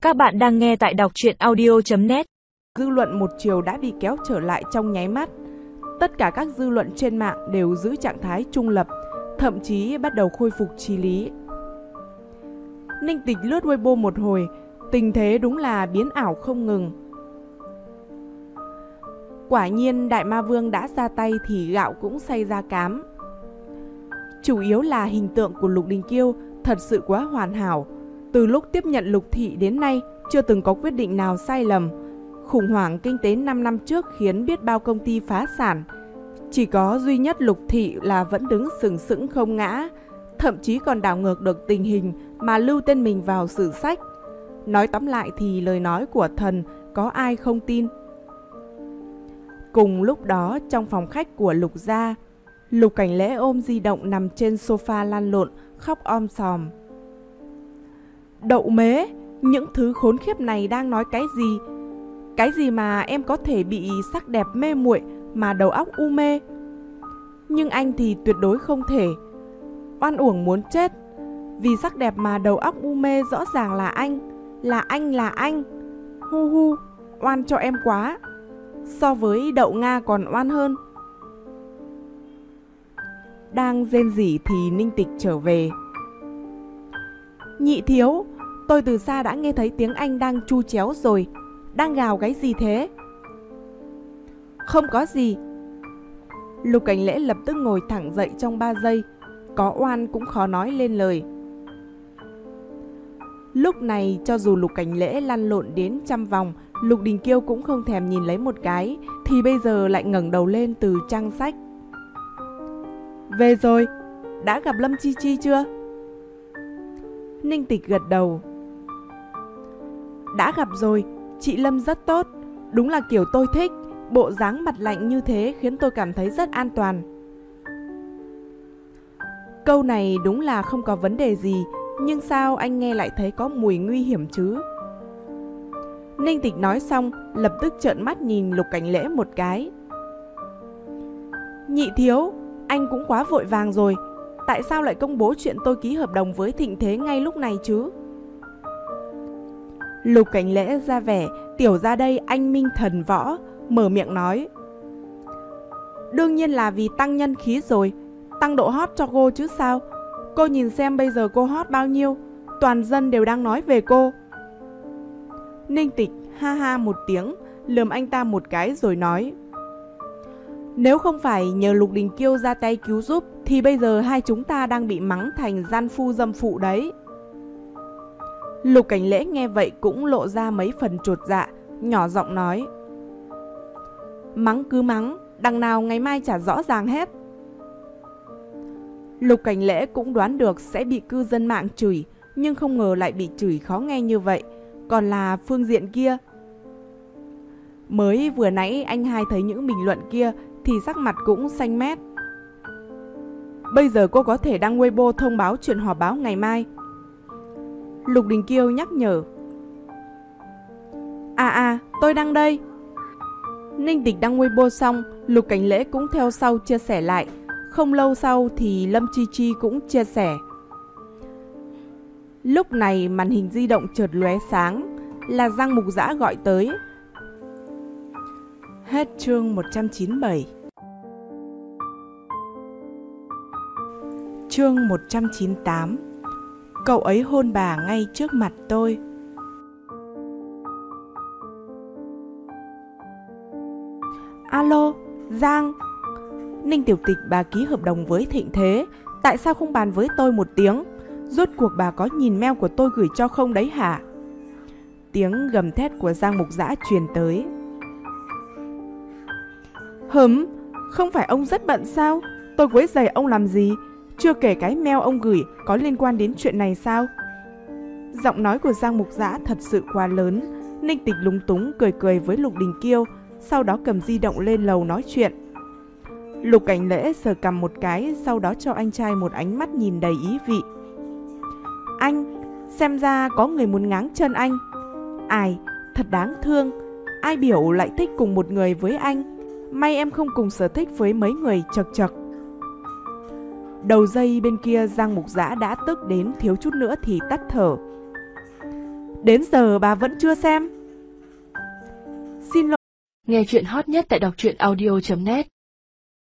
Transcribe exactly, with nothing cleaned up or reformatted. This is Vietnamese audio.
Các bạn đang nghe tại đọc truyện audio chấm net. Dư luận một chiều đã bị kéo trở lại trong nháy mắt. Tất cả các dư luận trên mạng đều giữ trạng thái trung lập, thậm chí bắt đầu khôi phục trí lý. Ninh Tịch lướt Weibo một hồi, tình thế đúng là biến ảo không ngừng. Quả nhiên Đại Ma Vương đã ra tay thì gạo cũng xay ra cám. Chủ yếu là hình tượng của Lục Đình Kiêu thật sự quá hoàn hảo. Từ lúc tiếp nhận Lục Thị đến nay chưa từng có quyết định nào sai lầm. Khủng hoảng kinh tế năm năm trước khiến biết bao công ty phá sản. Chỉ có duy nhất Lục Thị là vẫn đứng sừng sững không ngã, thậm chí còn đảo ngược được tình hình mà lưu tên mình vào sử sách. Nói tóm lại thì lời nói của thần có ai không tin. Cùng lúc đó trong phòng khách của Lục gia, Lục Cảnh Lễ ôm di động nằm trên sofa lăn lộn, khóc om sòm. Đậu mế, những thứ khốn khiếp này đang nói cái gì? Cái gì mà em có thể bị sắc đẹp mê muội mà đầu óc u mê? Nhưng anh thì tuyệt đối không thể. Oan uổng muốn chết. Vì sắc đẹp mà đầu óc u mê rõ ràng là anh. Là anh là anh. Hu hu, oan cho em quá. So với đậu Nga còn oan hơn. Đang rên rỉ thì Ninh Tịch trở về. Nhị thiếu, tôi từ xa đã nghe thấy tiếng anh đang chu chéo rồi. Đang gào cái gì thế? Không có gì. Lục Cảnh Lễ lập tức ngồi thẳng dậy trong ba giây. Có oan cũng khó nói lên lời. Lúc này cho dù Lục Cảnh Lễ lăn lộn đến trăm vòng, Lục Đình Kiêu cũng không thèm nhìn lấy một cái, thì bây giờ lại ngẩng đầu lên từ trang sách. Về rồi, đã gặp Lâm Chi Chi chưa? Ninh Tịch gật đầu. Đã gặp rồi, chị Lâm rất tốt, đúng là kiểu tôi thích, bộ dáng mặt lạnh như thế khiến tôi cảm thấy rất an toàn. Câu này đúng là không có vấn đề gì, nhưng sao anh nghe lại thấy có mùi nguy hiểm chứ? Ninh Tịch nói xong, lập tức trợn mắt nhìn Lục Cảnh Lễ một cái. Nhị thiếu, anh cũng quá vội vàng rồi. Tại sao lại công bố chuyện tôi ký hợp đồng với Thịnh Thế ngay lúc này chứ? Lục Cảnh Lễ ra vẻ tiểu ra đây anh minh thần võ, mở miệng nói. Đương nhiên là vì tăng nhân khí rồi, tăng độ hot cho cô chứ sao. Cô nhìn xem bây giờ cô hot bao nhiêu, toàn dân đều đang nói về cô. Ninh Tịch ha ha một tiếng, lườm anh ta một cái rồi nói. Nếu không phải nhờ Lục Đình Kiêu ra tay cứu giúp thì bây giờ hai chúng ta đang bị mắng thành gian phu dâm phụ đấy. Lục Cảnh Lễ nghe vậy cũng lộ ra mấy phần chột dạ, nhỏ giọng nói. Mắng cứ mắng, đằng nào ngày mai chả rõ ràng hết. Lục Cảnh Lễ cũng đoán được sẽ bị cư dân mạng chửi, nhưng không ngờ lại bị chửi khó nghe như vậy. Còn là phương diện kia. Mới vừa nãy anh hai thấy những bình luận kia thì sắc mặt cũng xanh mét. Bây giờ cô có thể đăng Weibo thông báo chuyện họp báo ngày mai. Lục Đình Kiêu nhắc nhở. À à, tôi đăng đây. Ninh Tịch đăng Weibo xong, Lục Cảnh Lễ cũng theo sau chia sẻ lại. Không lâu sau thì Lâm Chi Chi cũng chia sẻ. Lúc này màn hình di động chợt lóe sáng, là Giang Mục Dã gọi tới. Hết chương một trăm chín mươi bảy. Chương một trăm chín mươi tám. Cậu ấy hôn bà ngay trước mặt tôi. Alo, Giang. Ninh Tiểu Tịch bà ký hợp đồng với Thịnh Thế, tại sao không bàn với tôi một tiếng? Rốt cuộc bà có nhìn mail của tôi gửi cho không đấy hả? Tiếng gầm thét của Giang Mục Dã truyền tới. Hửm, không phải ông rất bận sao? Tôi quấy rầy ông làm gì? Chưa kể cái mail ông gửi có liên quan đến chuyện này sao? Giọng nói của Giang Mục Dã thật sự quá lớn. Ninh Tịch lúng túng cười cười với Lục Đình Kiêu, sau đó cầm di động lên lầu nói chuyện. Lục Cảnh Lễ sờ cằm một cái, sau đó cho anh trai một ánh mắt nhìn đầy ý vị. Anh, xem ra có người muốn ngáng chân anh. Ai, thật đáng thương. Ai biểu lại thích cùng một người với anh. May em không cùng sở thích với mấy người chật chật. Đầu dây bên kia Giang Mục Dã đã tức đến thiếu chút nữa thì tắt thở. Đến giờ bà vẫn chưa xem. Xin lỗi. Nghe chuyện hot nhất tại đọc truyện audio chấm net.